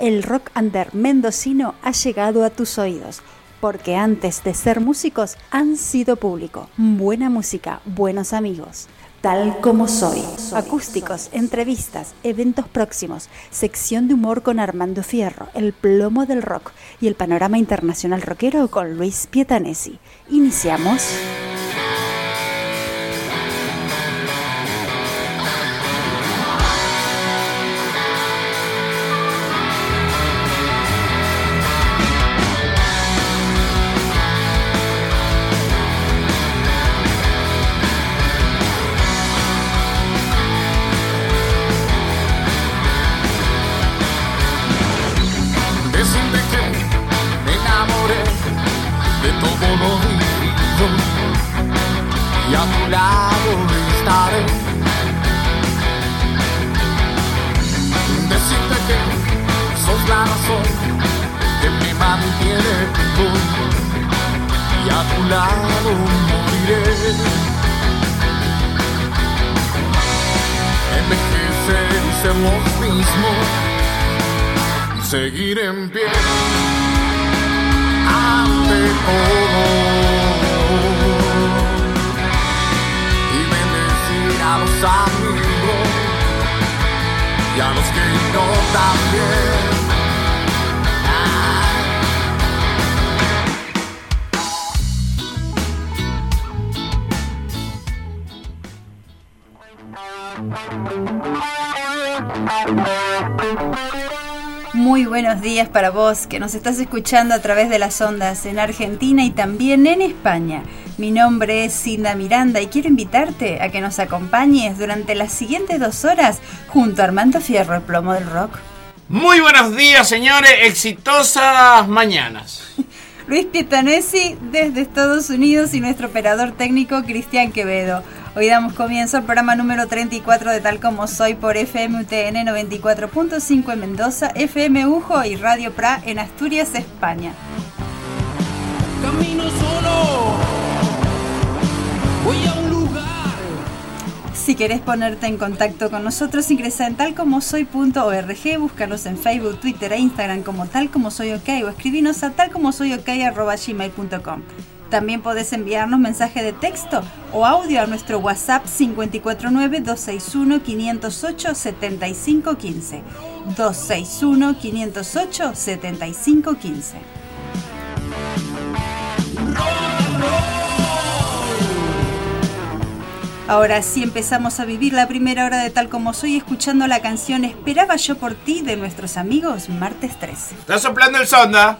el rock under mendocino ha llegado a tus oídos, porque antes de ser músicos han sido público. Buena música, buenos amigos. Tal como soy. Acústicos, entrevistas, eventos próximos, sección de humor con Armando Fierro, el plomo del rock y el panorama internacional rockero con Luis Pietanesi. Iniciamos. Y a tu lado estaré. Decirte que sos la razón que me mantiene vivo. Y a tu lado moriré. Envejecer y ser los mismos y seguir en pie ante todo. A los amigos y a los que no también. Muy buenos días para vos que nos estás escuchando a través de las ondas en Argentina y también en España. Mi nombre es Cinda Miranda y quiero invitarte a que nos acompañes durante las siguientes 2 horas junto a Armando Fierro, el plomo del rock. Muy buenos días, señores, exitosas mañanas. Luis Pietanesi desde Estados Unidos y nuestro operador técnico Cristian Quevedo. Hoy damos comienzo al programa número 34 de Tal Como Soy por FM UTN 94.5 en Mendoza, FM Ujo y Radio Pra en Asturias, España. Camino solo, voy a un lugar. Si querés ponerte en contacto con nosotros, ingresa en talcomosoy.org, búscanos en Facebook, Twitter e Instagram como Tal Como Soy OK o escribinos a talcomosoyok@gmail.com. También podés enviarnos mensaje de texto o audio a nuestro WhatsApp 549-261-508-7515. 261-508-7515. Ahora sí empezamos a vivir la primera hora de Tal Como Soy escuchando la canción Esperaba Yo Por Ti de nuestros amigos Martes 13. Está soplando el sonda.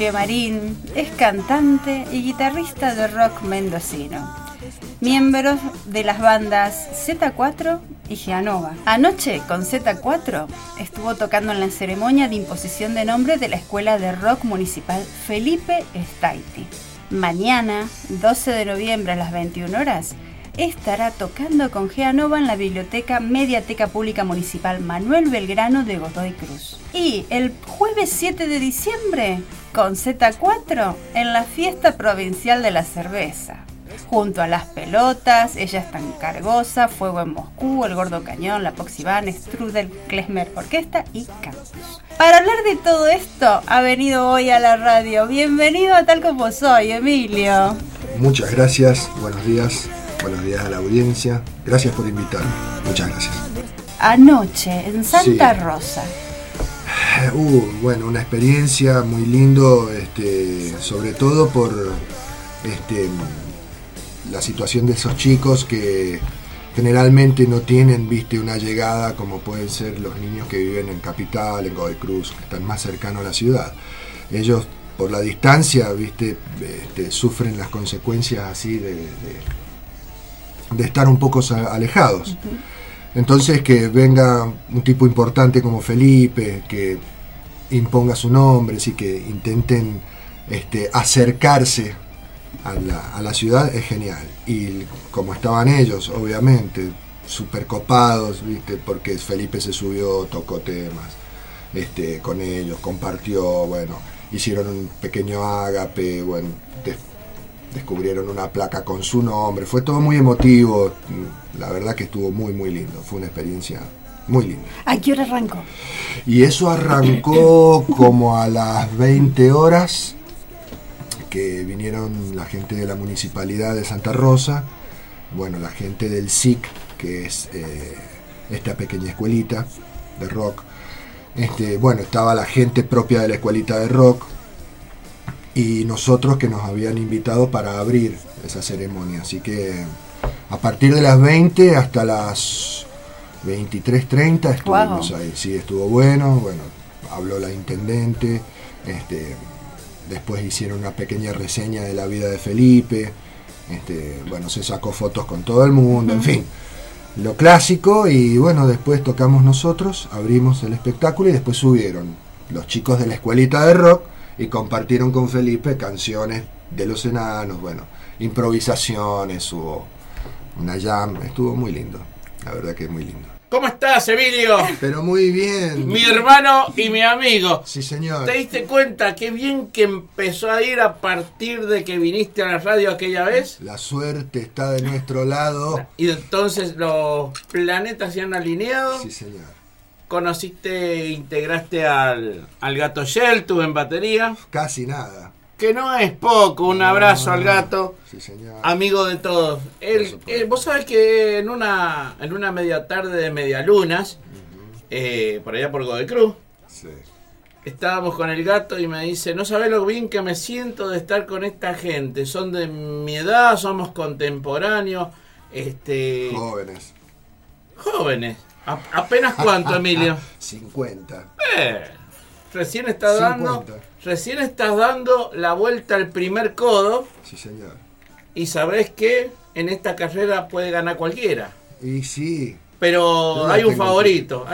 Emilio Marín es cantante y guitarrista de rock mendocino, miembros de las bandas Z4 y Gianova. Anoche con Z4 estuvo tocando en la ceremonia de imposición de nombre de la Escuela de Rock Municipal Felipe Staiti. Mañana, 12 de noviembre a las 21 horas, estará tocando con Gianova en la Biblioteca Mediateca Pública Municipal Manuel Belgrano de Godoy Cruz. Y el jueves 7 de diciembre con Z4 en la Fiesta Provincial de la Cerveza. Junto a Las Pelotas, Ella es tan cargosa, Fuego en Moscú, El Gordo Cañón, La Poxibán, Strudel, Klezmer Orquesta y Campus. Para hablar de todo esto ha venido hoy a la radio. Bienvenido a Tal Como Soy, Emilio. Muchas gracias, buenos días a la audiencia. Gracias por invitarme, muchas gracias. Anoche en Santa Rosa. Bueno, una experiencia muy lindo, sobre todo por la situación de esos chicos que generalmente no tienen, una llegada como pueden ser los niños que viven en Capital, en Godoy Cruz, que están más cercanos a la ciudad. Ellos, por la distancia, sufren las consecuencias así de estar un poco alejados. Uh-huh. Entonces, que venga un tipo importante como Felipe, que imponga su nombre, sí, que intenten acercarse a la ciudad, es genial. Y como estaban ellos, obviamente, súper copados, porque Felipe se subió, tocó temas con ellos, compartió, hicieron un pequeño ágape, descubrieron una placa con su nombre, fue todo muy emotivo, la verdad que estuvo muy muy lindo, fue una experiencia muy linda. ¿A qué hora arrancó? Y eso arrancó como a las 20 horas, que vinieron la gente de la Municipalidad de Santa Rosa, la gente del SIC, que es esta pequeña escuelita de rock, estaba la gente propia de la escuelita de rock, y nosotros que nos habían invitado para abrir esa ceremonia. Así que a partir de las 20 hasta las 23:30 estuvimos ahí. Sí, estuvo bueno, habló la intendente, después hicieron una pequeña reseña de la vida de Felipe, se sacó fotos con todo el mundo, en fin, lo clásico. Y después tocamos nosotros, abrimos el espectáculo y después subieron los chicos de la escuelita de rock y compartieron con Felipe canciones de los enanos, improvisaciones, hubo una jam, estuvo muy lindo, la verdad que es muy lindo. ¿Cómo estás, Emilio? Pero muy bien. Mi hermano y mi amigo. Sí, señor. ¿Te diste cuenta qué bien que empezó a ir a partir de que viniste a la radio aquella vez? La suerte está de nuestro lado. Y entonces los planetas se han alineado. Sí, señor. Conociste, integraste al Gato Sheltu en batería. Casi nada. Que no es poco, un abrazo al Gato. Sí, señor. Amigo de todos. Vos sabés que en una media tarde de medialunas, por allá por Godoy Cruz, sí, estábamos con el Gato y me dice, no sabés lo bien que me siento de estar con esta gente. Son de mi edad, somos contemporáneos. Jóvenes. ¿Apenas cuánto, Emilio? 50. Recién estás dando la vuelta al primer codo. Sí, señor. Y sabés que en esta carrera puede ganar cualquiera. Y sí. Pero hay un favorito.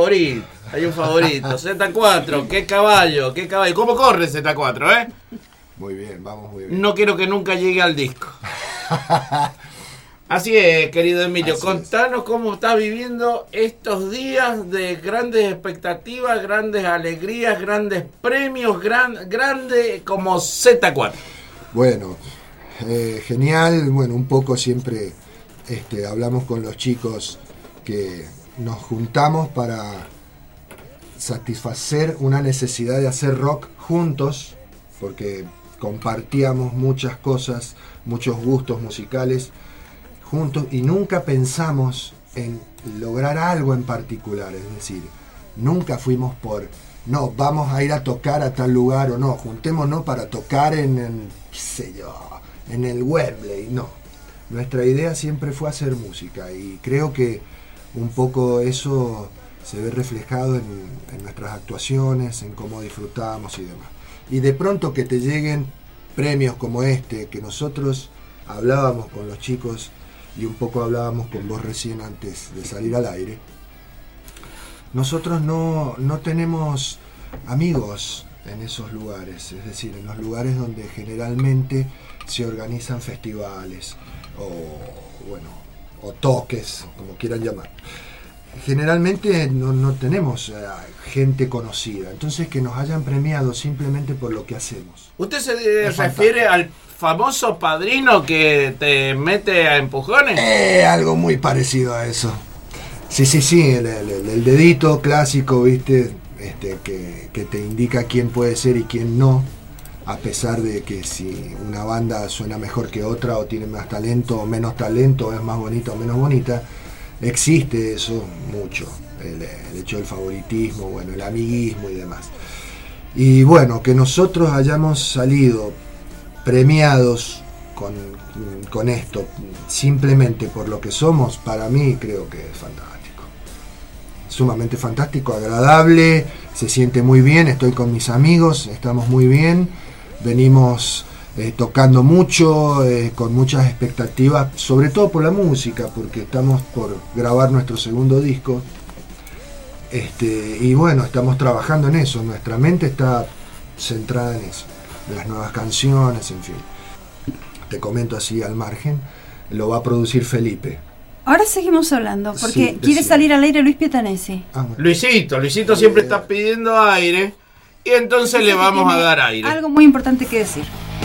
Z4, qué caballo. ¿Cómo corre Z4, Muy bien, vamos muy bien. No quiero que nunca llegue al disco. Así es, querido Emilio, contanos cómo estás viviendo estos días de grandes expectativas, grandes alegrías, grandes premios, grande como Z4. Genial, un poco siempre hablamos con los chicos que nos juntamos para satisfacer una necesidad de hacer rock juntos, porque compartíamos muchas cosas, muchos gustos musicales juntos y nunca pensamos en lograr algo en particular, es decir, nunca fuimos no, vamos a ir a tocar a tal lugar o no, juntémonos para tocar en el Wembley, no. Nuestra idea siempre fue hacer música y creo que un poco eso se ve reflejado en nuestras actuaciones, en cómo disfrutamos y demás. Y de pronto que te lleguen premios como este, que nosotros hablábamos con los chicos y un poco hablábamos con vos recién antes de salir al aire. Nosotros no tenemos amigos en esos lugares, es decir, en los lugares donde generalmente se organizan festivales o toques, como quieran llamar. Generalmente no tenemos gente conocida, entonces que nos hayan premiado simplemente por lo que hacemos. ¿Usted se refiere al famoso padrino que te mete a empujones? Algo muy parecido a eso. Sí, el dedito clásico, ¿viste? Que te indica quién puede ser y quién no, a pesar de que si una banda suena mejor que otra, o tiene más talento o menos talento, o es más bonita o menos bonita, existe eso mucho, el hecho del favoritismo, bueno, el amiguismo y demás. Y bueno, que nosotros hayamos salido premiados con esto, simplemente por lo que somos, para mí creo que es fantástico. Sumamente fantástico, agradable, se siente muy bien, estoy con mis amigos, estamos muy bien, venimos tocando mucho, con muchas expectativas, sobre todo por la música, porque estamos por grabar nuestro segundo disco, y bueno, estamos trabajando en eso, nuestra mente está centrada en eso, en las nuevas canciones, en fin. Te comento así al margen, lo va a producir Felipe. Ahora seguimos hablando, porque Sí, quiere salir al aire Luis Pietanesi. Bueno. Luisito siempre está pidiendo aire y entonces le vamos a dar aire. Algo muy importante que decir.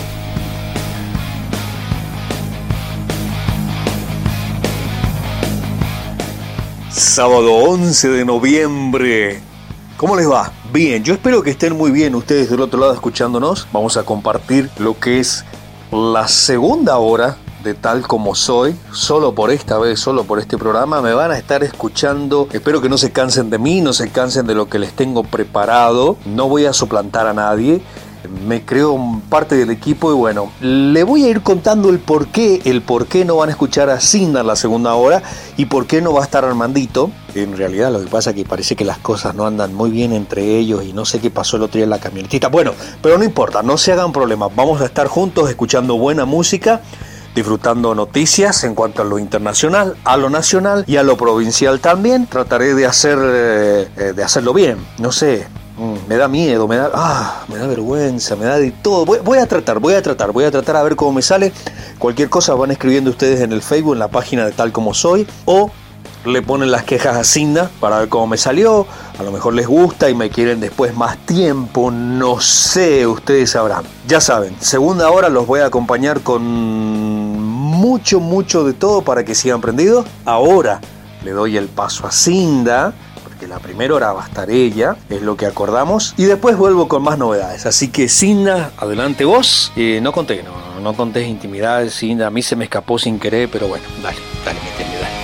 Sábado 11 de noviembre. ¿Cómo les va? Bien, yo espero que estén muy bien ustedes del otro lado escuchándonos. Vamos a compartir lo que es la segunda hora de Tal Como Soy. Solo por esta vez, solo por este programa me van a estar escuchando. Espero que no se cansen de mí, no se cansen de lo que les tengo preparado. No voy a suplantar a nadie. Me creo parte del equipo y bueno, le voy a ir contando el por qué no van a escuchar a Cinda en la segunda hora y por qué no va a estar Armandito. En realidad lo que pasa es que parece que las cosas no andan muy bien entre ellos y no sé qué pasó el otro día en la camionetita. Bueno, pero no importa, no se hagan problemas, vamos a estar juntos escuchando buena música, disfrutando noticias en cuanto a lo internacional, a lo nacional y a lo provincial también. Trataré de hacerlo bien, no sé. Me da miedo, me da vergüenza, me da de todo. Voy a tratar a ver cómo me sale. Cualquier cosa van escribiendo ustedes en el Facebook, en la página de Tal Como Soy, o le ponen las quejas a Cinda para ver cómo me salió. A lo mejor les gusta y me quieren después más tiempo, no sé, ustedes sabrán. Ya saben, segunda hora los voy a acompañar con mucho de todo para que sigan prendidos. Ahora le doy el paso a Cinda, que la primera hora va a estar ella, es lo que acordamos, y después vuelvo con más novedades. Así que Cinda, adelante vos. No contés intimidades, Cinda, a mí se me escapó sin querer, pero bueno, dale, métele, dale.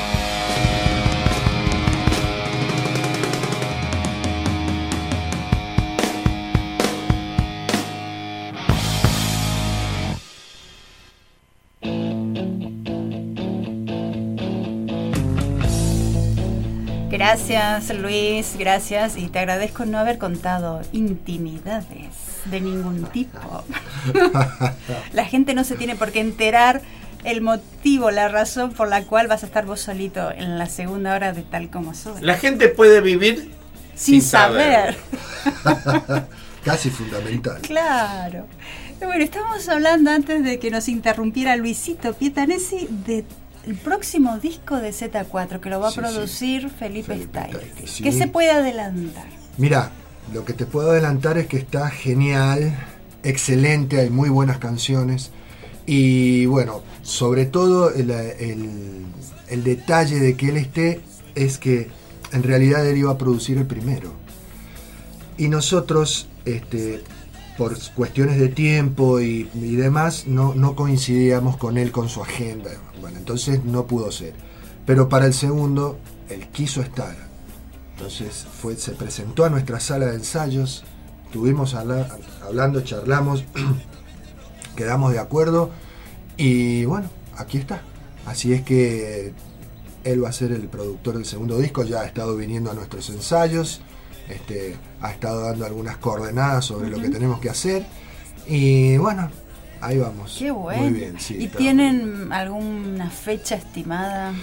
Gracias Luis, gracias, y te agradezco no haber contado intimidades de ningún tipo. La gente no se tiene por qué enterar el motivo, la razón por la cual vas a estar vos solito en la segunda hora de Tal Como Soy. La gente puede vivir sin saber. Casi fundamental. Claro. Bueno, estábamos hablando antes de que nos interrumpiera Luisito Pietanesi de el próximo disco de Z4, que lo va a producir Felipe Style. Sí. ¿Qué se puede adelantar? Mira, lo que te puedo adelantar es que está genial, excelente, hay muy buenas canciones. Y bueno, sobre todo el detalle de que él esté es que en realidad él iba a producir el primero. Y nosotros, por cuestiones de tiempo y demás, no coincidíamos con él, con su agenda. Bueno, entonces no pudo ser. Pero para el segundo, él quiso estar. Entonces se presentó a nuestra sala de ensayos, estuvimos hablando, charlamos, quedamos de acuerdo y bueno, aquí está. Así es que él va a ser el productor del segundo disco, ya ha estado viniendo a nuestros ensayos, ha estado dando algunas coordenadas sobre lo que tenemos que hacer. Y bueno, ahí vamos. Qué bueno. Muy bien, sí. ¿Y tienen alguna fecha estimada?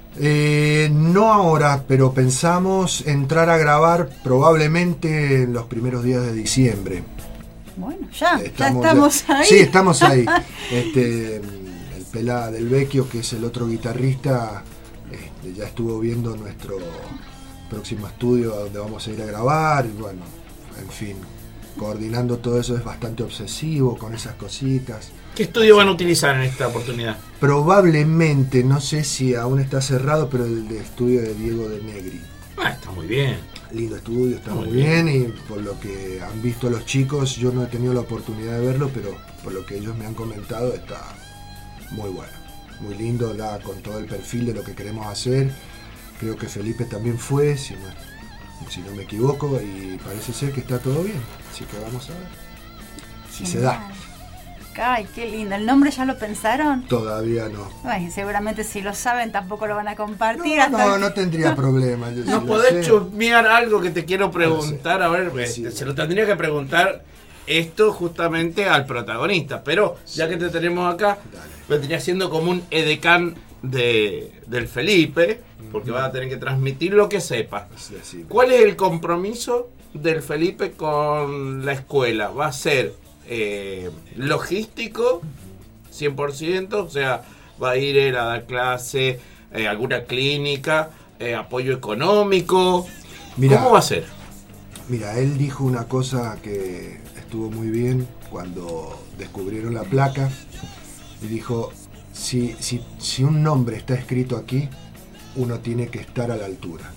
No ahora, pero pensamos entrar a grabar probablemente en los primeros días de diciembre. Bueno, ya estamos ahí. Sí, estamos ahí. El Pelá del Vecchio, que es el otro guitarrista, ya estuvo viendo nuestro próximo estudio a donde vamos a ir a grabar. Y bueno, en fin, coordinando todo eso. Es bastante obsesivo con esas cositas. ¿Qué estudio van a utilizar en esta oportunidad? Probablemente, no sé si aún está cerrado, pero el de estudio de Diego de Negri. Está muy bien. Lindo estudio, está muy bien. Y por lo que han visto los chicos, yo no he tenido la oportunidad de verlo, pero por lo que ellos me han comentado, está muy bueno. Muy lindo, da con todo el perfil de lo que queremos hacer. Creo que Felipe también fue, si no me equivoco, y parece ser que está todo bien. Así que vamos a ver si se da. Ay, qué lindo. ¿El nombre ya lo pensaron? Todavía no. Ay, seguramente si lo saben tampoco lo van a compartir. No tendría problema. ¿No podés chusmear algo que te quiero preguntar? A ver, sí, se lo tendría que preguntar esto justamente al protagonista. Pero ya que te tenemos acá, vendría siendo como un edecán del Felipe, porque vas a tener que transmitir lo que sepas. Sí. ¿Cuál es el compromiso del Felipe con la escuela? ¿Va a ser logístico 100%? O sea, va a ir él a dar clase, alguna clínica, apoyo económico. ¿Cómo va a ser? Mira, él dijo una cosa que estuvo muy bien cuando descubrieron la placa, y dijo, si un nombre está escrito aquí, uno tiene que estar a la altura.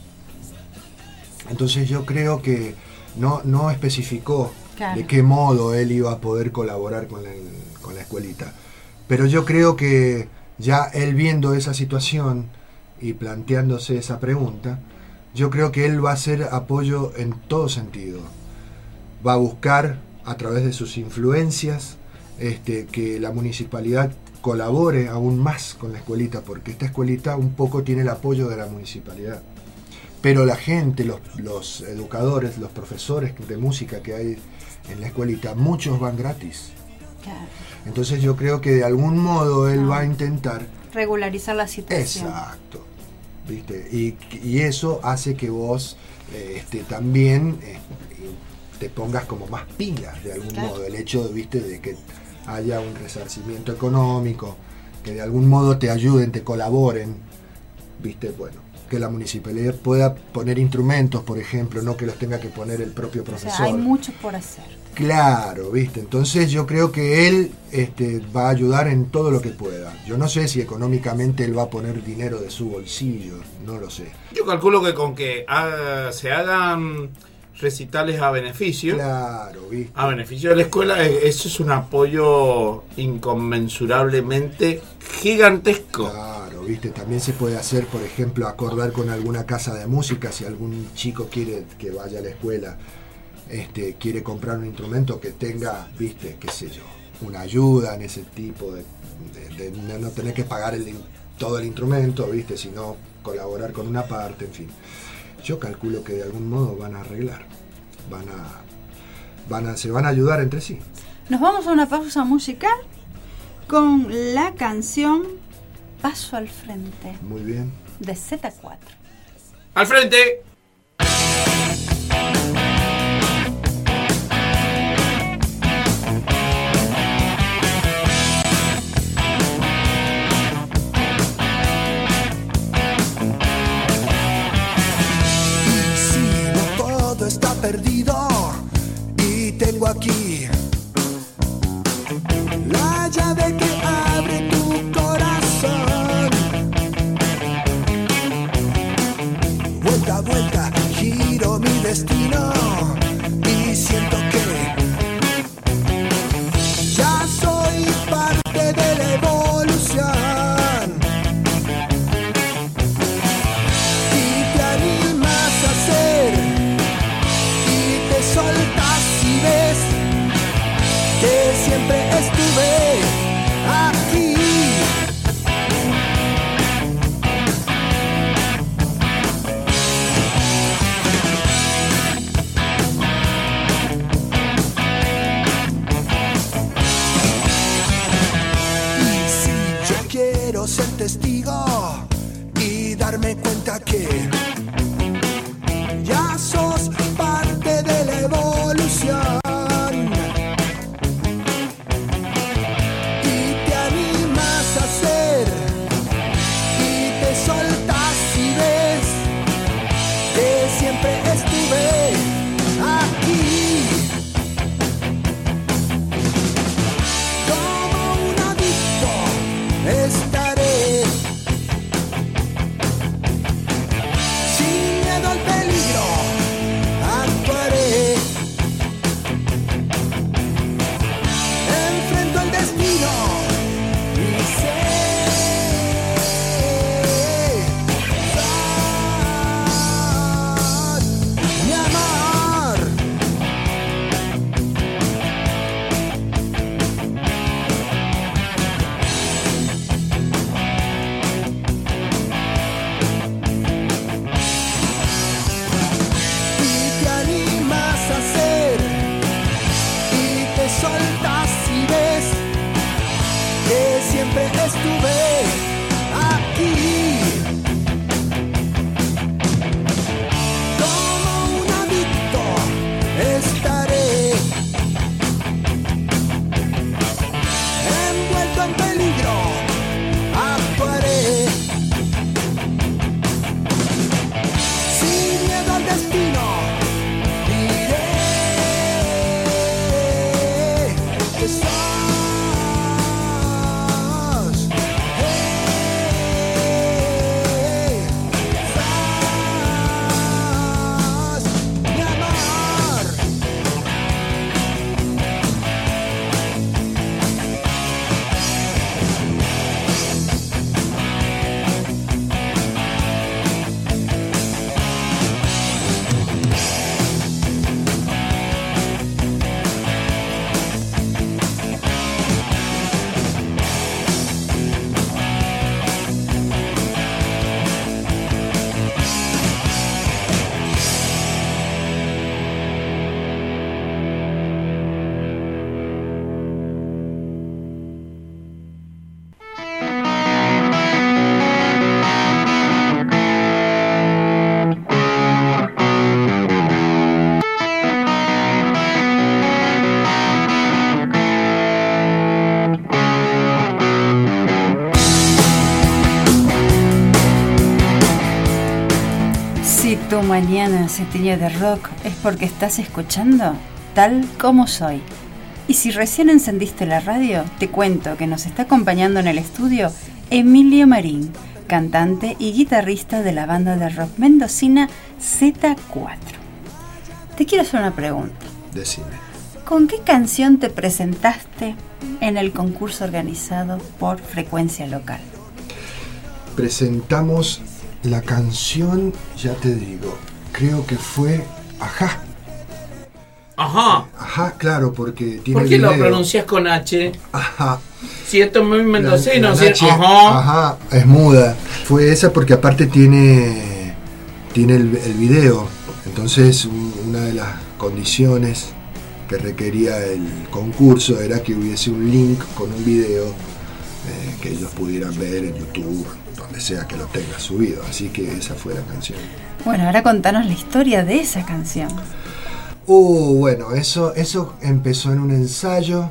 Entonces yo creo que no especificó de qué modo él iba a poder colaborar con la escuelita. Pero yo creo que ya él viendo esa situación y planteándose esa pregunta, yo creo que él va a hacer apoyo en todo sentido. Va a buscar a través de sus influencias que la municipalidad colabore aún más con la escuelita, porque esta escuelita un poco tiene el apoyo de la municipalidad. Pero la gente, los educadores, los profesores de música que hay en la escuelita, muchos van gratis. Claro. Entonces yo creo que de algún modo él va a intentar regularizar la situación. Exacto. ¿Viste? Y eso hace que vos también te pongas como más pilas de algún modo. El hecho, ¿viste?, de que haya un resarcimiento económico, que de algún modo te ayuden, te colaboren, ¿viste? Bueno, que la municipalidad pueda poner instrumentos, por ejemplo, no que los tenga que poner el propio profesor. O sea, hay mucho por hacer. Claro, ¿viste? Entonces yo creo que él va a ayudar en todo lo que pueda. Yo no sé si económicamente él va a poner dinero de su bolsillo, no lo sé. Yo calculo que con que se hagan recitales a beneficio, claro, ¿viste?, a beneficio de la escuela, eso es un apoyo inconmensurablemente gigantesco. Claro, ¿viste? También se puede hacer, por ejemplo, acordar con alguna casa de música, si algún chico quiere que vaya a la escuela, quiere comprar un instrumento que tenga, ¿viste?, qué sé yo, una ayuda en ese tipo de no tener que pagar todo el instrumento, ¿viste?, sino colaborar con una parte, en fin. Yo calculo que de algún modo van a arreglar, se van a ayudar entre sí. Nos vamos a una pausa musical con la canción Paso al Frente. Muy bien. De Z4. ¡Al frente! Está perdido y tengo aquí la llave que abre tu corazón. Vuelta a vuelta giro mi destino y siento que ya soy parte de la evolución. Y te animas a ser, soltas y ves que siempre estuve aquí. al peligro, actuaré. Enfrento el destino y sé mi amor. Y te animas a hacer y te soltas y ves que siempre estuve aquí. Como un adicto estaré envuelto en peligro, actuaré. Sin miedo al destino, diré que sos mi amor. Si tu mañana se tiñe de rock es porque estás escuchando Tal Como Soy. Y si recién encendiste la radio, te cuento que nos está acompañando en el estudio Emilio Marín, cantante y guitarrista de la banda de rock mendocina Z4. Te quiero hacer una pregunta. Decime. ¿Con qué canción te presentaste en el concurso organizado por Frecuencia Local? Presentamos la canción, ya te digo, creo que fue Ajá. Ajá. Ajá, claro, porque tiene ¿Por qué lo video. pronuncias con H? Ajá. Si esto es muy mendocino, La si Nachi, ajá. ajá, es muda. Fue esa porque aparte tiene el video. Entonces una de las condiciones que requería el concurso era que hubiese un link con un video que ellos pudieran ver en YouTube, donde sea que lo tenga subido. Así que esa fue la canción. Bueno, ahora contanos la historia de esa canción. Bueno, eso empezó en un ensayo,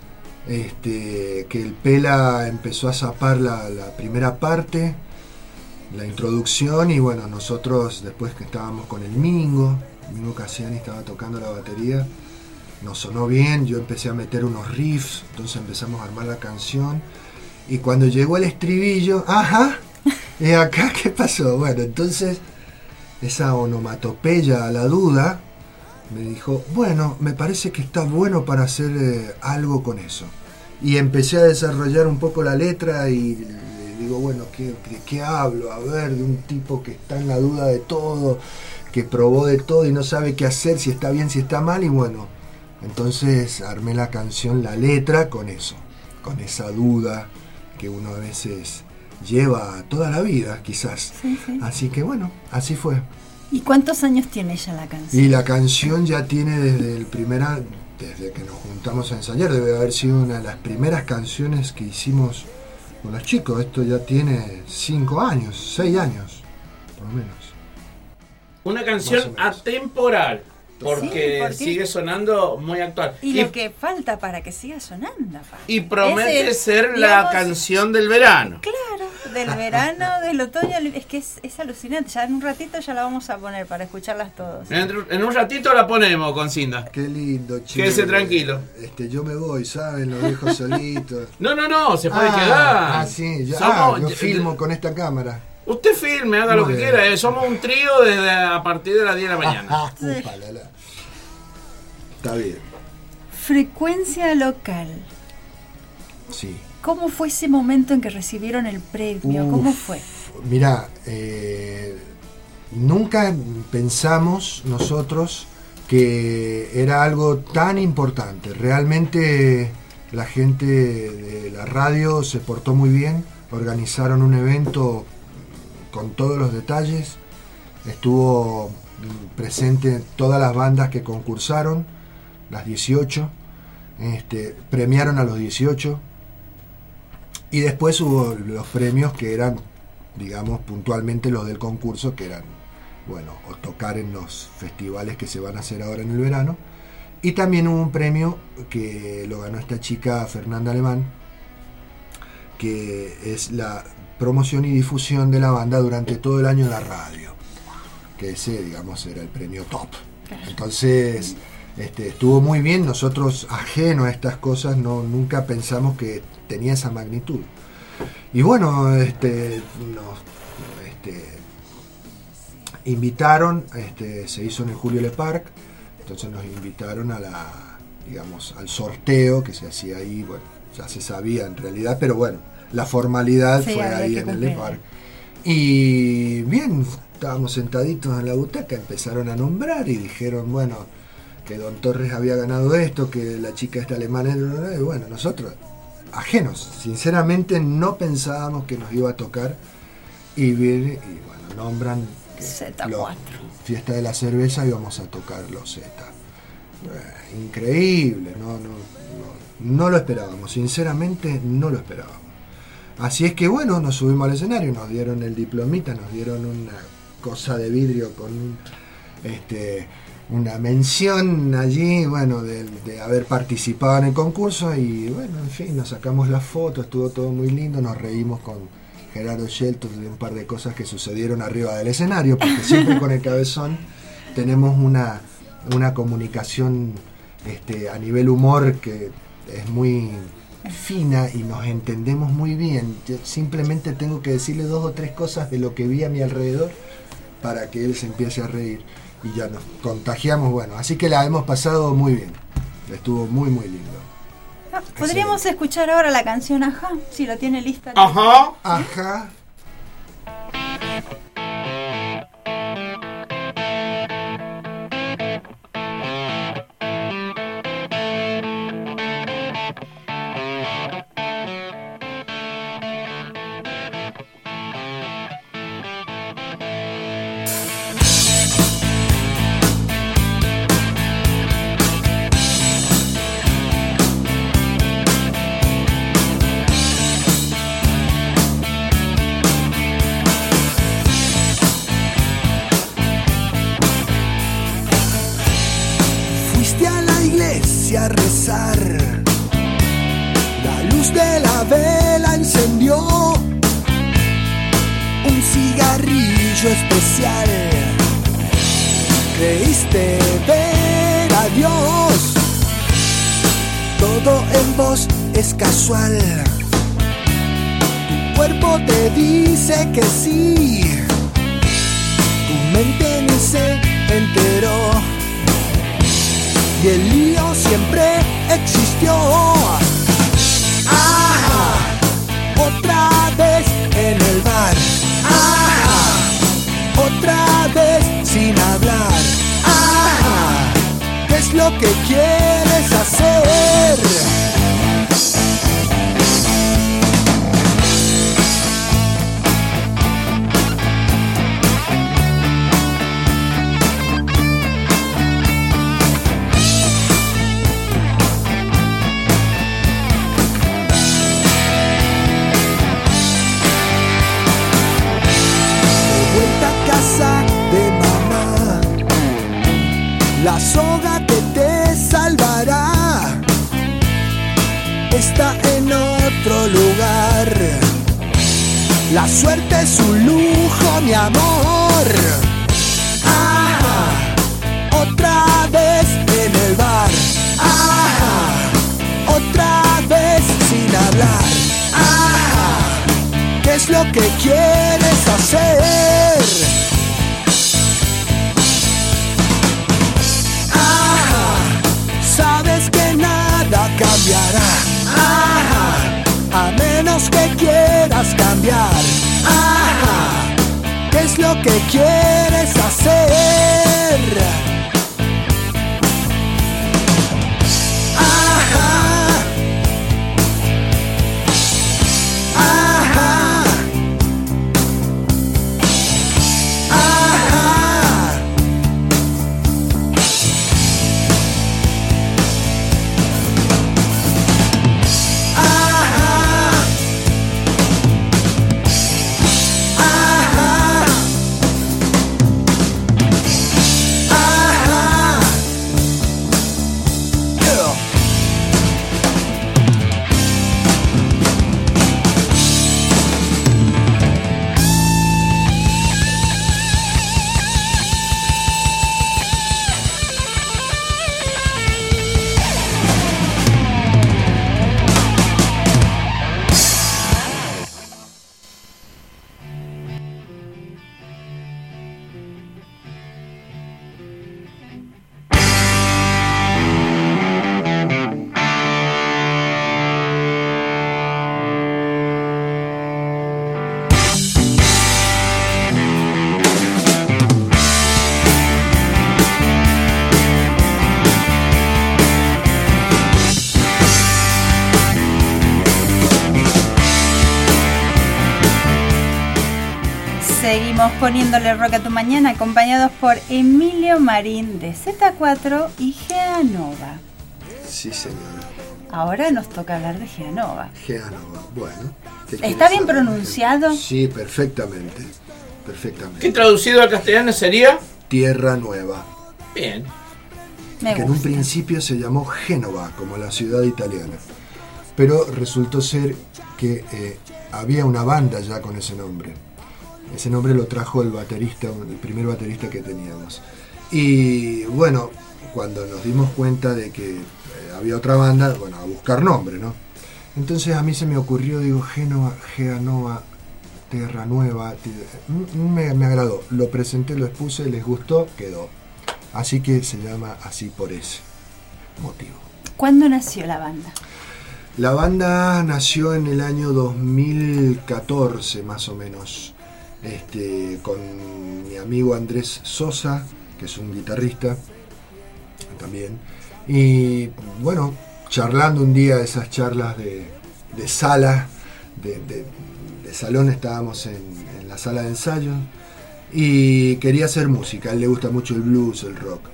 que el Pela empezó a zapar la primera parte, la introducción, y bueno, nosotros después que estábamos con el Mingo Cassiani estaba tocando la batería, nos sonó bien, yo empecé a meter unos riffs, entonces empezamos a armar la canción, y cuando llegó el estribillo, ajá, ¿y acá qué pasó? Bueno, entonces esa onomatopeya a la duda me dijo, bueno, me parece que está bueno para hacer algo con eso. Y empecé a desarrollar un poco la letra y digo, bueno, ¿de qué hablo? A ver, de un tipo que está en la duda de todo, que probó de todo y no sabe qué hacer, si está bien, si está mal, y bueno, entonces armé la canción, la letra con eso, con esa duda que uno a veces lleva toda la vida, quizás. Sí, sí. Así que bueno, así fue. ¿Y cuántos años tiene ya la canción? Y la canción ya tiene desde que nos juntamos a ensayar, debe haber sido una de las primeras canciones que hicimos con los chicos. Esto ya tiene 5 años, 6 años, por lo menos. Una canción Más o menos. atemporal, porque Sí, ¿por qué? sigue sonando muy actual. Y lo que falta para que siga sonando, pa. Y promete Es el, ser la digamos, canción del verano. Claro, del verano, del otoño, es que es alucinante. Ya en un ratito ya la vamos a poner para escucharlas todos. En un ratito la ponemos con Cinda. Qué lindo, chico. Quédese tranquilo. Yo me voy, ¿saben? Lo dejo solito. No, se puede quedar. Sí, ya. Somos- Yo filmo con esta cámara. Usted filme, haga lo que Muy quiera. bien. Somos un trío desde a partir de las 10 de la mañana. Upalala. Está bien, Frecuencia local. sí. ¿Cómo fue ese momento en que recibieron el premio? ¿Cómo fue? Mira, nunca pensamos nosotros que era algo tan importante. Realmente la gente de la radio se portó muy bien, organizaron un evento con todos los detalles, estuvo presente todas las bandas que concursaron, las 18, premiaron a los 18, y después hubo los premios que eran, digamos, puntualmente los del concurso, que eran, bueno, o tocar en los festivales que se van a hacer ahora en el verano. Y también hubo un premio que lo ganó esta chica, Fernanda Alemán, que es la promoción y difusión de la banda durante todo el año en la radio. Que ese, digamos, era el premio top. Entonces, estuvo muy bien. Nosotros, ajenos a estas cosas, nunca pensamos que tenía esa magnitud. Y bueno, nos invitaron, se hizo en el Julio Le Parc, entonces nos invitaron al sorteo que se hacía ahí. Bueno, ya se sabía en realidad, pero bueno, la formalidad Sí, fue había ahí que en el cumplir. Le Parc. Y bien, estábamos sentaditos en la butaca, empezaron a nombrar y dijeron, bueno, que Don Torres había ganado esto, que la chica esta alemana, y bueno, nosotros ajenos, sinceramente no pensábamos que nos iba a tocar, y viene y bueno, nombran que Z4. Fiesta de la Cerveza, íbamos a tocar los Z. Increíble, no lo esperábamos, sinceramente no lo esperábamos. Así es que bueno, nos subimos al escenario, nos dieron el diplomita, nos dieron una cosa de vidrio con una mención allí, bueno, de haber participado en el concurso, y bueno, en fin, nos sacamos la foto, estuvo todo muy lindo, nos reímos con Gerardo Shelton de un par de cosas que sucedieron arriba del escenario, porque siempre con el Cabezón tenemos una comunicación a nivel humor que es muy fina y nos entendemos muy bien. Yo simplemente tengo que decirle 2 o 3 cosas de lo que vi a mi alrededor para que él se empiece a reír y ya nos contagiamos. Bueno, así que la hemos pasado muy bien, estuvo muy muy lindo. Podríamos escuchar ahora la canción Ajá, si la tiene lista. Ajá. Ajá. Fuiste a la iglesia a rezar, la luz de la vela encendió un cigarrillo especial. Creíste ver a Dios, todo en vos es casual. Tu cuerpo te dice que sí, tu mente ni se enteró. Y el lío siempre existió. Ah, otra vez en el bar. Ah, otra vez sin hablar. Ah, ¿qué es lo que quieres hacer? La soga que te salvará está en otro lugar. La suerte es un lujo, mi amor. Ah, otra vez en el bar. Ah, otra vez sin hablar. Ah, ¿qué es lo que quieres hacer. Sabes que nada cambiará, a menos que quieras cambiar. ¿Qué es lo que quieres hacer? Seguimos poniéndole rock a tu mañana, acompañados por Emilio Marín de Z4 y Geanova. Sí, señora. Ahora nos toca hablar de Geanova. Geanova, bueno. ¿Está bien pronunciado? Sí, perfectamente. Perfectamente. ¿Qué traducido al castellano sería? Tierra Nueva. Bien. Me que gusta. en un principio se llamó Génova, como la ciudad italiana. Pero resultó ser que había una banda ya con ese nombre. Ese nombre lo trajo el baterista, el primer baterista que teníamos. Y bueno, cuando nos dimos cuenta de que había otra banda, bueno, a buscar nombre, ¿no? Entonces a mí se me ocurrió, digo, Génova, Geanova, Tierra Nueva. Me agradó. Lo presenté, lo expuse, les gustó, quedó. Así que se llama así por ese motivo. ¿Cuándo nació la banda? La banda nació en el año 2014, más o menos. Con mi amigo Andrés Sosa, que es un guitarrista también, y bueno, charlando un día, esas charlas de sala, de salón, estábamos en la sala de ensayo y quería hacer música. A él le gusta mucho el blues, el rock,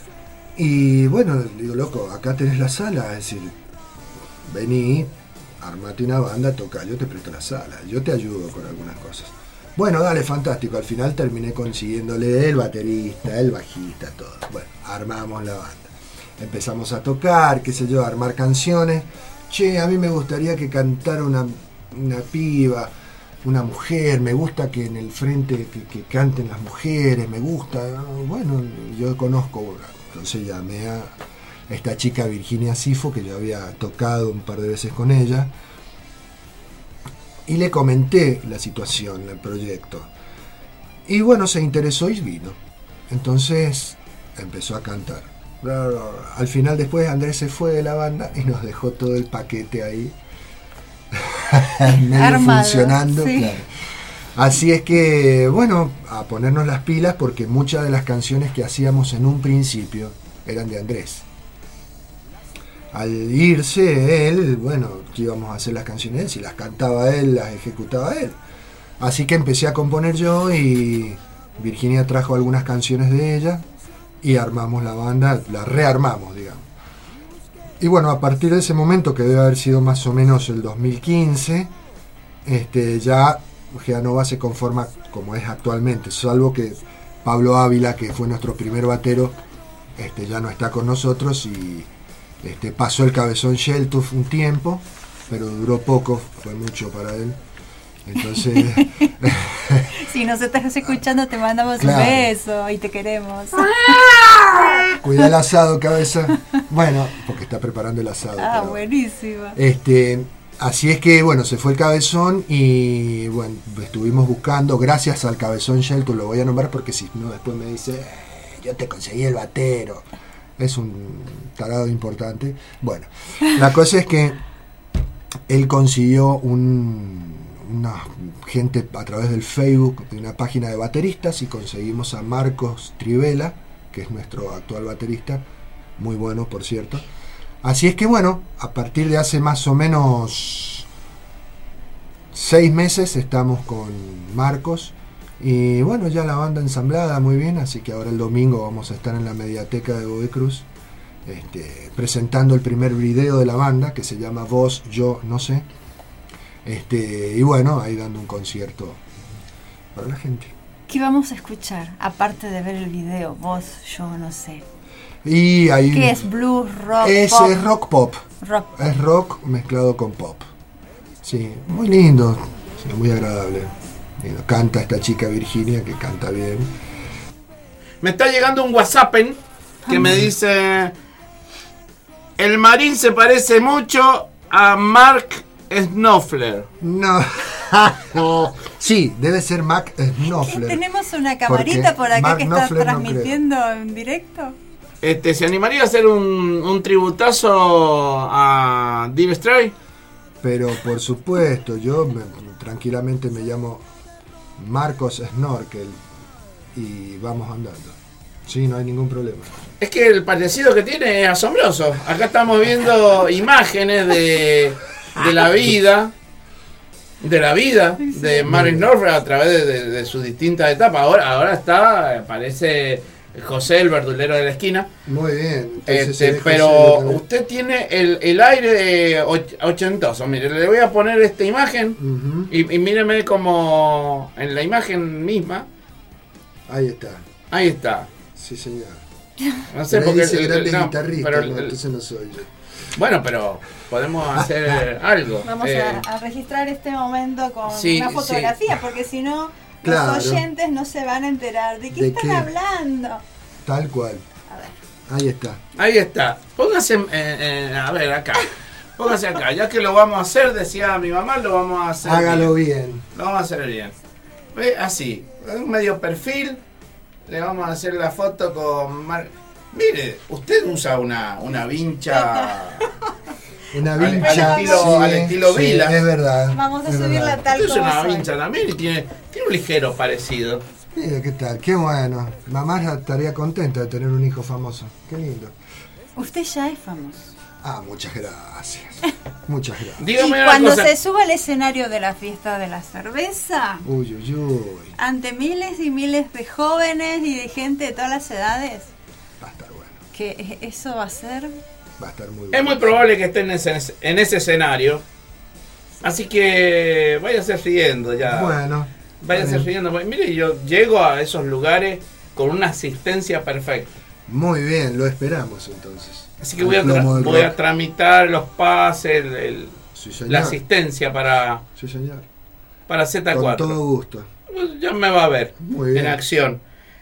y bueno, le digo, loco, acá tenés la sala, es decir, vení, armate una banda, toca, yo te presto la sala, yo te ayudo con algunas cosas. Bueno, dale, fantástico. Al final terminé consiguiéndole el baterista, el bajista, todo. Bueno, armamos la banda. Empezamos a tocar, qué sé yo, a armar canciones. Che, a mí me gustaría que cantara una piba, una mujer. Me gusta que en el frente que canten las mujeres, me gusta. Bueno, yo conozco una. Entonces llamé a esta chica Virginia Sifo, que yo había tocado un par de veces con ella. Y le comenté la situación, el proyecto. Y bueno, se interesó y vino. Entonces empezó a cantar. Al final después Andrés se fue de la banda y nos dejó todo el paquete ahí. Medio armado, funcionando. Sí. Claro. Así es que, bueno, a ponernos las pilas porque muchas de las canciones que hacíamos en un principio eran de Andrés. Al irse él, bueno, que íbamos a hacer las canciones, si las cantaba él, las ejecutaba él. Así que empecé a componer yo y Virginia trajo algunas canciones de ella y armamos la banda, la rearmamos, digamos. Y bueno, a partir de ese momento, que debe haber sido más o menos el 2015, ya Geanova se conforma como es actualmente, salvo que Pablo Ávila, que fue nuestro primer batero, ya no está con nosotros y pasó el Cabezón Sheltuf un tiempo, pero duró poco, fue mucho para él. Entonces, Si nos estás escuchando, te mandamos Claro. un beso y te queremos. cuida el asado, Cabeza. Bueno, porque está preparando el asado. Ah, pero- buenísimo. Así es que, bueno, se fue el Cabezón y, bueno, estuvimos buscando, gracias al Cabezón Shelton, lo voy a nombrar porque si no después me dice, yo te conseguí el batero. Es un tarado importante. Bueno, la cosa es que él consiguió una gente a través del Facebook, de una página de bateristas, y conseguimos a Marcos Trivela, que es nuestro actual baterista, muy bueno, por cierto. Así es que, bueno, a partir de hace más o menos 6 meses estamos con Marcos, y bueno, ya la banda ensamblada muy bien, así que ahora el domingo vamos a estar en la Mediateca de Godoy Cruz, presentando el primer video de la banda, que se llama Vos, Yo, No Sé. Y bueno, ahí dando un concierto para la gente. ¿Qué vamos a escuchar? Aparte de ver el video, Vos, Yo, No Sé. Y ahí, ¿qué es? ¿Blues, rock, es pop? Es rock pop. Rock. Es rock mezclado con pop. Sí, muy lindo, sí, muy agradable. Canta esta chica Virginia, que canta bien. Me está llegando un WhatsApp que me dice: el Marín se parece mucho a Mark Knopfler. No. Sí, debe ser Mark Knopfler. Tenemos una camarita por acá Mark que está Knopfler transmitiendo en directo. ¿Se animaría a hacer un tributazo a Dire Straits? Pero por supuesto, yo tranquilamente me llamo Marcos Snorkel y vamos andando. Sí, no hay ningún problema. Es que el parecido que tiene es asombroso. Acá estamos viendo imágenes de la vida de Mark Knopfler a través de sus distintas etapas. Ahora parece José, el verdulero de la esquina. Muy bien. Pero usted tiene el aire ochentoso. Mire, le voy a poner esta imagen. Uh-huh. y míreme como en la imagen misma. Ahí está. Ahí está. Sí, señor. No sé pero porque dice grande guitarrista, pero entonces no soy yo. Bueno, pero podemos hacer algo. Vamos a registrar este momento con sí, una fotografía, sí. porque si no, claro, los oyentes no se van a enterar. ¿De qué están hablando? Tal cual. A ver. Ahí está. Ahí está. Póngase, a ver, acá. Póngase acá. Ya que lo vamos a hacer, decía mi mamá, lo vamos a hacer. Hágalo bien. Lo vamos a hacer bien. ¿Ve? Así. Un medio perfil. Le vamos a hacer la foto con... Mire, usted usa una vincha... Una vincha al estilo Vila. Sí, es verdad. Vamos a subirla tal usted como usa una soy. vincha también y tiene un ligero parecido. Mira, ¿qué tal? Qué bueno. Mamá estaría contenta de tener un hijo famoso. Qué lindo. Usted ya es famoso. Ah, muchas gracias. Muchas gracias. Dígame y una cuando cosa. se suba al escenario de la fiesta de la cerveza, Uy, uy, uy. ante miles y miles de jóvenes y de gente de todas las edades, Va a estar bueno. que eso va a ser... Va a estar muy Es bueno. muy probable que esté en ese escenario. Así que váyase riendo ya. Bueno. Váyase riendo. Mire, yo llego a esos lugares con una asistencia perfecta. Muy bien, lo esperamos entonces. Así que voy a tramitar los pases, Sí, señor. la asistencia para Sí, señor. Z4. Con todo gusto. Ya me va a ver Muy bien. en acción.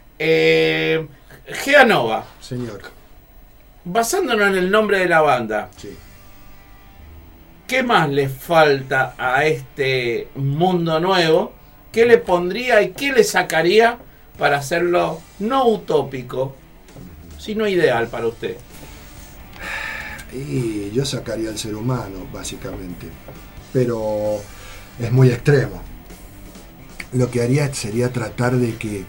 Geanova, Señor. basándonos en el nombre de la banda, Sí. ¿qué más le falta a este mundo nuevo? ¿Qué le pondría y qué le sacaría para hacerlo no utópico, sino ideal para usted? Y yo sacaría al ser humano, básicamente. Pero es muy extremo. Lo que haría sería tratar de que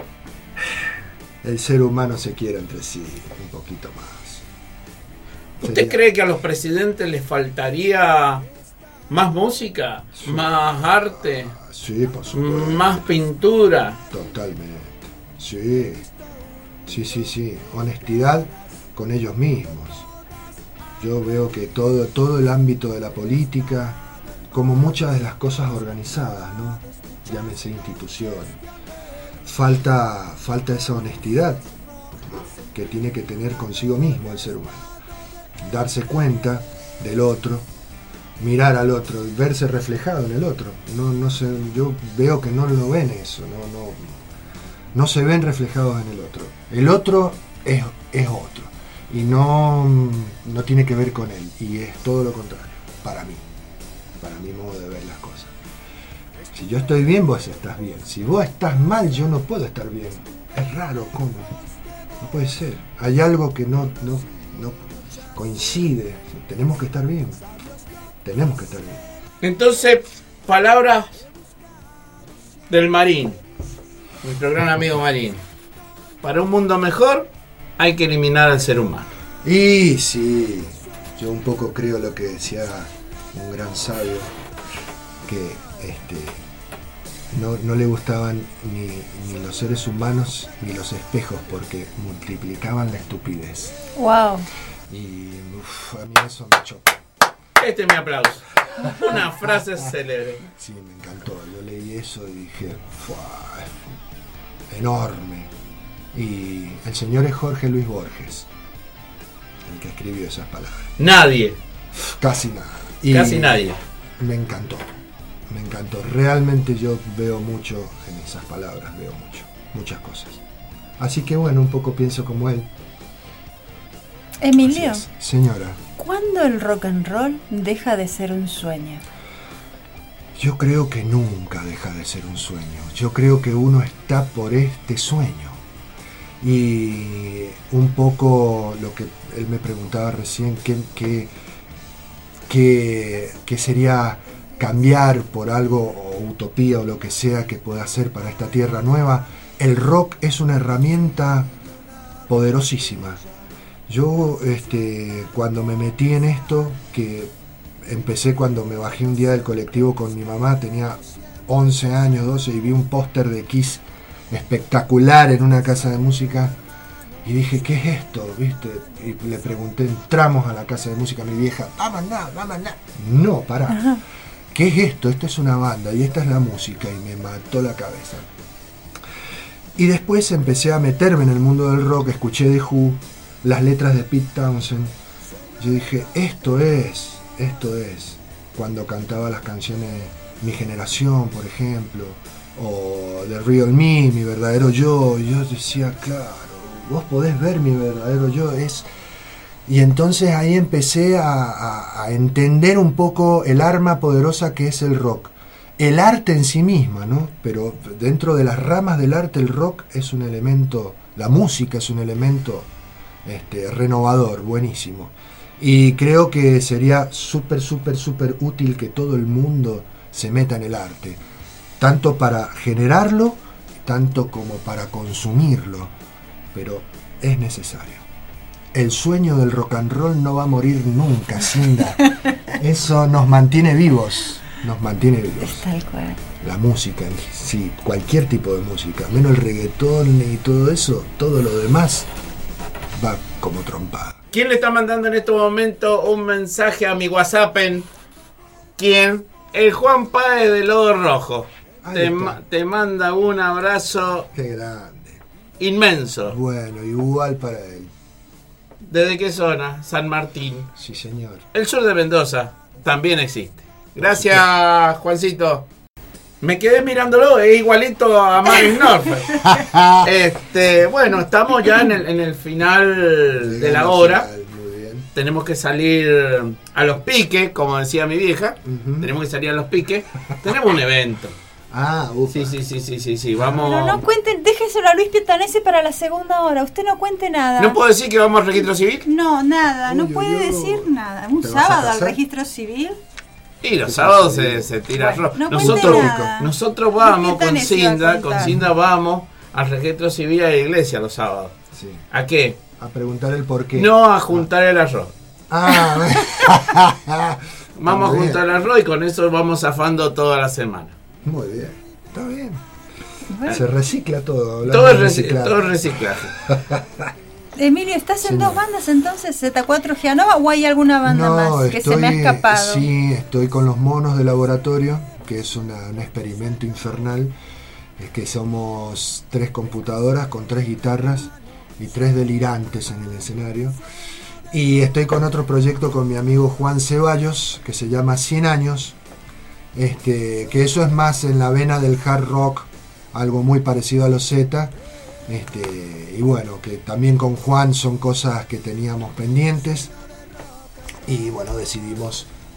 el ser humano se quiera entre sí un poquito más. ¿Usted cree que a los presidentes les faltaría más música, Sí. más arte, Sí, por supuesto. más pintura? Totalmente. Sí. Sí. Honestidad con ellos mismos. Yo veo que todo el ámbito de la política, como muchas de las cosas organizadas, ¿no? Llámese institución, falta esa honestidad que tiene que tener consigo mismo el ser humano. Darse cuenta del otro, mirar al otro, verse reflejado en el otro. No sé, yo veo que no lo ven eso, no se ven reflejados en el otro. El otro es otro y no tiene que ver con él, y es todo lo contrario, para mí. para mi modo de ver las cosas. Si yo estoy bien, vos estás bien. Si vos estás mal, yo no puedo estar bien. Es raro, ¿cómo? No puede ser. Hay algo que no coincide. Tenemos que estar bien. Tenemos que estar bien. Entonces, palabras del Marín, nuestro gran amigo Marín. Para un mundo mejor hay que eliminar al ser humano. Y sí, yo un poco creo lo que decía un gran sabio, que no le gustaban ni los seres humanos ni los espejos porque multiplicaban la estupidez. Wow. Y a mí eso me choca. Este es mi aplauso. Una frase célebre. Sí, me encantó. Yo leí eso y dije, ¡fua! Enorme. Y el señor es Jorge Luis Borges, el que escribió esas palabras. Nadie. Casi nada. Casi nadie. Me encantó. Me encantó. Realmente yo veo mucho en esas palabras, veo muchas cosas. Así que bueno, un poco pienso como él. Emilio, señora, ¿cuándo el rock and roll deja de ser un sueño? Yo creo que nunca deja de ser un sueño. Yo creo que uno está por este sueño. Y un poco lo que él me preguntaba recién, ¿qué sería cambiar por algo o utopía o lo que sea que pueda hacer para esta tierra nueva? El rock es una herramienta poderosísima. Yo cuando me metí en esto, que empecé cuando me bajé un día del colectivo con mi mamá, tenía 11 años, 12, y vi un póster de Kiss espectacular en una casa de música y dije, ¿qué es esto? ¿Viste? Y le pregunté, entramos a la casa de música, mi vieja, vamos, no, pará. Ajá. ¿Qué es esto? Esto es una banda y esta es la música, y me mató la cabeza. Y después empecé a meterme en el mundo del rock, escuché The Who, las letras de Pete Townshend. Yo dije, esto es cuando cantaba las canciones Mi Generación, por ejemplo, o The Real Me, Mi Verdadero Yo. Y yo decía, claro, vos podés ver mi verdadero yo. Y entonces ahí empecé a entender un poco el arma poderosa que es el rock. El arte en sí misma, ¿no? Pero dentro de las ramas del arte, el rock es un elemento, la música es un elemento renovador, buenísimo. Y creo que sería súper útil que todo el mundo se meta en el arte, tanto para generarlo, tanto como para consumirlo, pero es necesario. El sueño del rock and roll no va a morir nunca, Cinda. Eso nos mantiene vivos, Es tal cual. La música, sí, cualquier tipo de música, menos el reggaetón y todo eso, todo lo demás va como trompada. ¿Quién le está mandando en este momento un mensaje a mi WhatsApp? ¿Quién? El Juan Páez de Lodo Rojo. Te manda un abrazo. Qué grande. Inmenso. Bueno, igual para él. ¿Desde qué zona? San Martín. Sí, señor. El sur de Mendoza también existe. Gracias, Juancito. Me quedé mirándolo, es igualito a Maris Norfolk. Bueno, estamos ya en el final de la hora. Muy bien. Tenemos que salir a los piques, como decía mi vieja. Tenemos que salir a los piques. Tenemos un evento. Sí. Vamos. Pero no cuenten, déjeselo a Luis Pietanese para la segunda hora. Usted no cuente nada. ¿No puedo decir que vamos al registro civil? No, nada. No puede decir nada. Un sábado al registro civil. Y los sábados se tira arroz. No nosotros vamos con Cinda vamos al registro civil a la iglesia los sábados. Sí. ¿A qué? A preguntar el por qué. No, a juntar el arroz. Vamos a juntar el arroz y con eso vamos zafando toda la semana. Muy bien, está bien. Bueno. Se recicla todo. Todo es reciclaje. Emilio, ¿estás en dos bandas entonces? ¿Z4 Gianova o hay alguna banda más que se me ha escapado? Sí, estoy con los Monos de Laboratorio, que es un experimento infernal. Es que somos 3 computadoras con 3 guitarras y 3 delirantes en el escenario. Y estoy con otro proyecto con mi amigo Juan Ceballos, que se llama 100 años. Que eso es más en la vena del hard rock, algo muy parecido a los Z. Y bueno, que también con Juan son cosas que teníamos pendientes y bueno, decidimos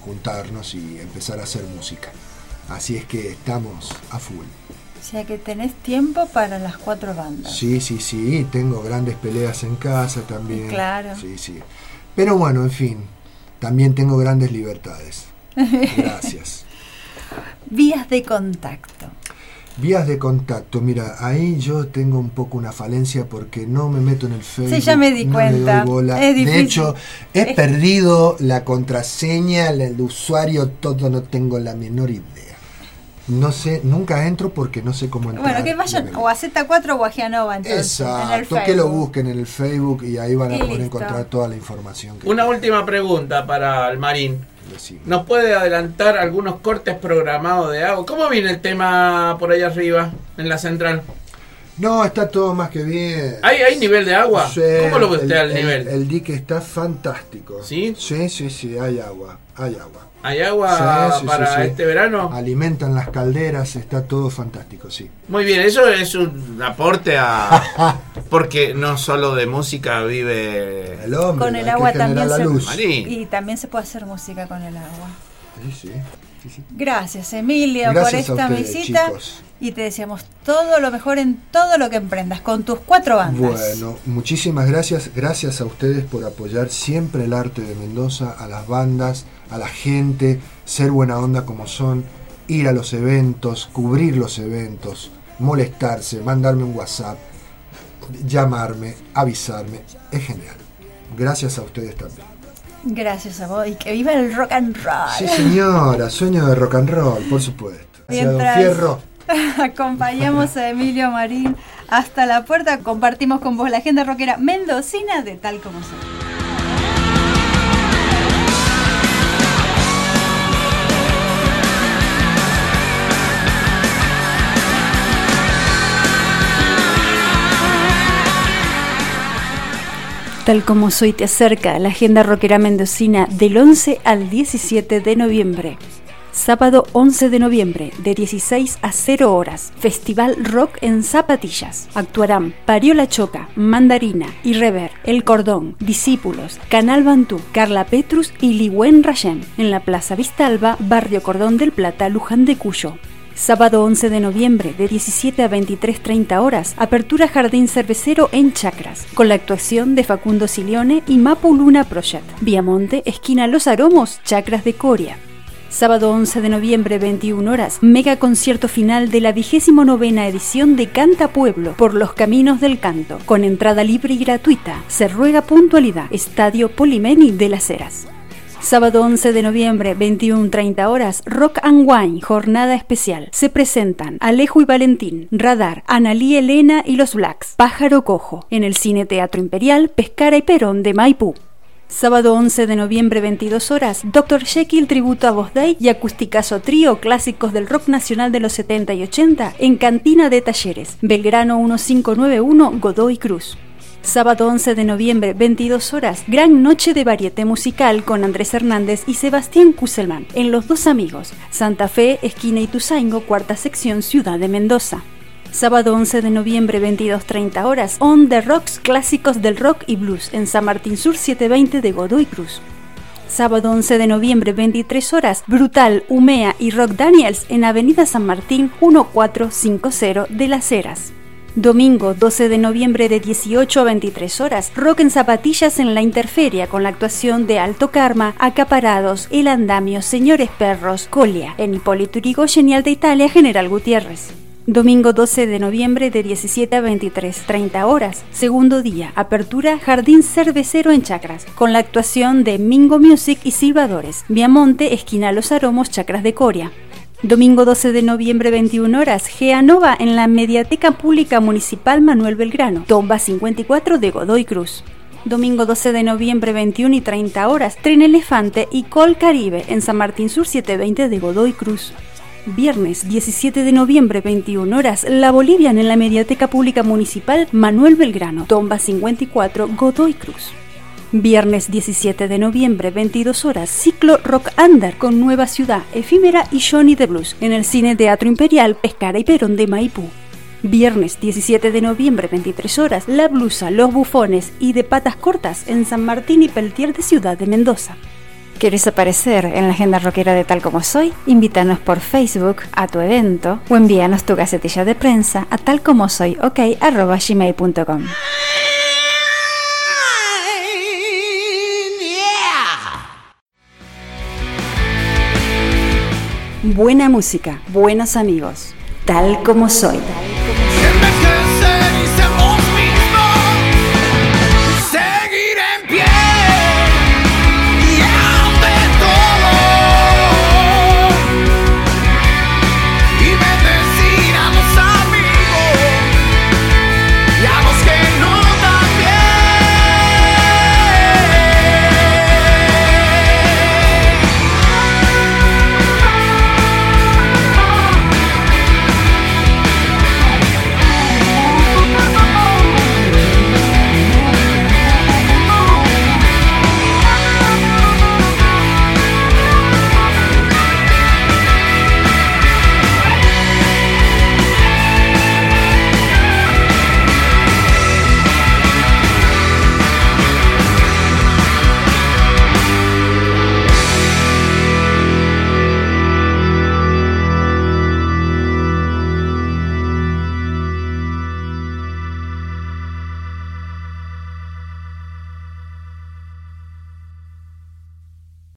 juntarnos y empezar a hacer música. Así es que estamos a full. O sea que tenés tiempo para las 4 bandas. Sí, tengo grandes peleas en casa también. Claro. Sí. Pero bueno, en fin, también tengo grandes libertades. Gracias. Vías de contacto. Vías de contacto, mira, ahí yo tengo un poco una falencia porque no me meto en el Facebook. Sí, ya me di cuenta. Le doy bola. Es difícil. De hecho, he perdido la contraseña, el usuario, todo, no tengo la menor idea. No sé, nunca entro porque no sé cómo entrar. Bueno, que vayan o a Z4 o a Gianova, entonces. Exacto, en el Facebook. Que lo busquen en el Facebook y ahí van a Y poder listo. encontrar toda la información. Una última pregunta para el Marín. Decime. ¿Nos puede adelantar algunos cortes programados de agua? ¿Cómo viene el tema por allá arriba, en la central? No, está todo más que bien. ¿Hay nivel de agua? Sí, ¿Cómo lo ve usted al nivel? El dique está fantástico. ¿Sí? Sí, hay agua. ¿Hay agua Sí, para sí. este verano? Alimentan las calderas, está todo fantástico, sí. Muy bien, eso es un aporte a... Porque no solo de música vive... El hombre, Con el hay que agua generar también la luz. Marín. Y también se puede hacer música con el agua. Sí. Gracias, Emilio, Gracias por a esta ustedes, visita. chicos. Y te deseamos todo lo mejor en todo lo que emprendas con tus 4 bandas. Bueno, muchísimas gracias. Gracias a ustedes por apoyar siempre el arte de Mendoza, a las bandas, a la gente, ser buena onda como son, ir a los eventos, cubrir los eventos, molestarse, mandarme un WhatsApp, llamarme, avisarme. Es genial. Gracias a ustedes también. Gracias a vos y que viva el rock and roll. Sí, señora, sueño de rock and roll, por supuesto. Hacia Don Mientras Fierro. acompañamos a Emilio Marín hasta la puerta, compartimos con vos la agenda rockera mendocina de Tal Como Soy. Tal Como Soy te acerca a la agenda rockera mendocina del 11 al 17 de noviembre. Sábado 11 de noviembre, de 16 a 0 horas, Festival Rock en Zapatillas. Actuarán Pariola Choca, Mandarina, Irrever, El Cordón, Discípulos, Canal Bantú, Carla Petrus y Ligüen Rayén, en la Plaza Vistalba, Barrio Cordón del Plata, Luján de Cuyo. Sábado 11 de noviembre, de 17 a 23:30 horas, apertura Jardín Cervecero en Chacras, con la actuación de Facundo Silione y Mapu Luna Project. Viamonte, esquina Los Aromos, Chacras de Coria. Sábado 11 de noviembre, 21 horas, mega concierto final de la 29ª edición de Canta Pueblo por los Caminos del Canto, con entrada libre y gratuita. Se ruega puntualidad. Estadio Polimeni de Las Heras. Sábado 11 de noviembre, 21:30 horas, Rock and Wine, jornada especial. Se presentan Alejo y Valentín, Radar, Analí Elena y los Blacks, Pájaro Cojo, en el Cine Teatro Imperial, Pescara y Perón de Maipú. Sábado 11 de noviembre, 22 horas, Dr. Jekyll tributo a Voz Day y Acusticazo Trío, clásicos del rock nacional de los 70 y 80, en Cantina de Talleres, Belgrano 1591, Godoy Cruz. Sábado 11 de noviembre, 22 horas, gran noche de varieté musical con Andrés Hernández y Sebastián Kuselman, en Los Dos Amigos, Santa Fe, esquina Ituzaingo, cuarta sección, Ciudad de Mendoza. Sábado 11 de noviembre, 22:30 horas, On the Rocks, clásicos del rock y blues, en San Martín Sur 720 de Godoy Cruz. Sábado 11 de noviembre, 23 horas, Brutal, Umea y Rock Daniels, en Avenida San Martín 1450 de Las Heras. Domingo 12 de noviembre, de 18 a 23 horas, Rock en Zapatillas en la Interferia, con la actuación de Alto Karma, Acaparados, El Andamio, Señores Perros, Colia, en Hipólito Yrigoyen y Alta Italia, General Gutiérrez. Domingo 12 de noviembre, de 17 a 23:30 horas, segundo día, apertura Jardín Cervecero en Chacras, con la actuación de Mingo Music y Silbadores, Viamonte, esquina Los Aromos, Chacras de Coria. Domingo 12 de noviembre, 21 horas, Geanova en la Mediateca Pública Municipal Manuel Belgrano, Tomba 54 de Godoy Cruz. Domingo 12 de noviembre, 21:30 horas, Tren Elefante y Col Caribe en San Martín Sur 720 de Godoy Cruz. Viernes 17 de noviembre, 21 horas, La Bolivian en la Mediateca Pública Municipal Manuel Belgrano, Tomba 54, Godoy Cruz. Viernes 17 de noviembre, 22 horas, ciclo Rock Under con Nueva Ciudad, Efímera y Johnny the Blues en el Cine Teatro Imperial, Pescara y Perón de Maipú. Viernes 17 de noviembre, 23 horas, La Blusa, Los Bufones y De Patas Cortas en San Martín y Peltier de Ciudad de Mendoza. ¿Quieres aparecer en la agenda rockera de Tal Como Soy? Invítanos por Facebook a tu evento o envíanos tu gacetilla de prensa a talcomosoyok@gmail.com. Buena música, buenos amigos. Tal Como Soy.